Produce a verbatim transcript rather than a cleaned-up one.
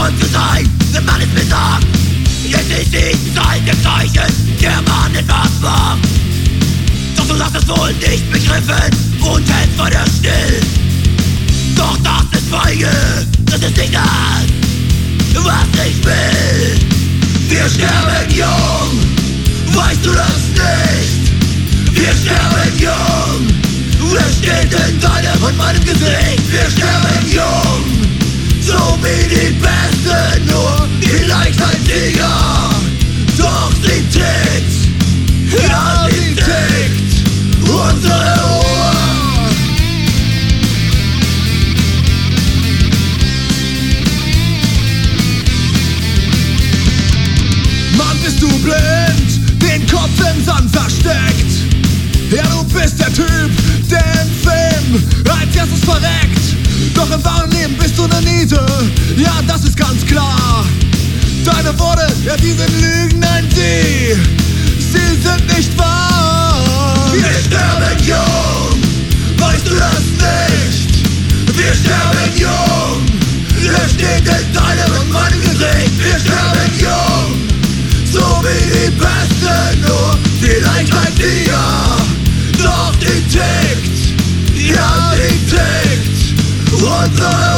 Grund zu sein, wenn man es mir sagt. Jetzt ist die Zeit der Zeichen, der man etwas wagt. Doch du hast es wohl nicht begriffen und hältst weiter still. Doch das ist Feige, das ist nicht das, was ich will. Wir sterben jung, weißt du das nicht? Wir sterben jung, es steht in deinem und meinem Gesicht. Wir sterben jung, so wie die Besten, nur vielleicht ein Sieger. Doch sie tickt, ja sie tickt, unsere Uhr. Mann, bist du blind, den Kopf im Sand versteckt. Ja, du bist der Typ, der im Film als erstes verreckt. Doch im wahren Leben bist du ne Niete, ja, das ist ganz klar. Deine Worte, ja, die sind Lügen, nein, sie, sie sind nicht wahr. Wir sterben jung, weißt du das nicht? Wir sterben jung, es steht in deinem und meinem Gesicht. Wir sterben jung, so wie die Besten, nur vielleicht ein Tiger. Doch die tickt, ja sie tickt, unsere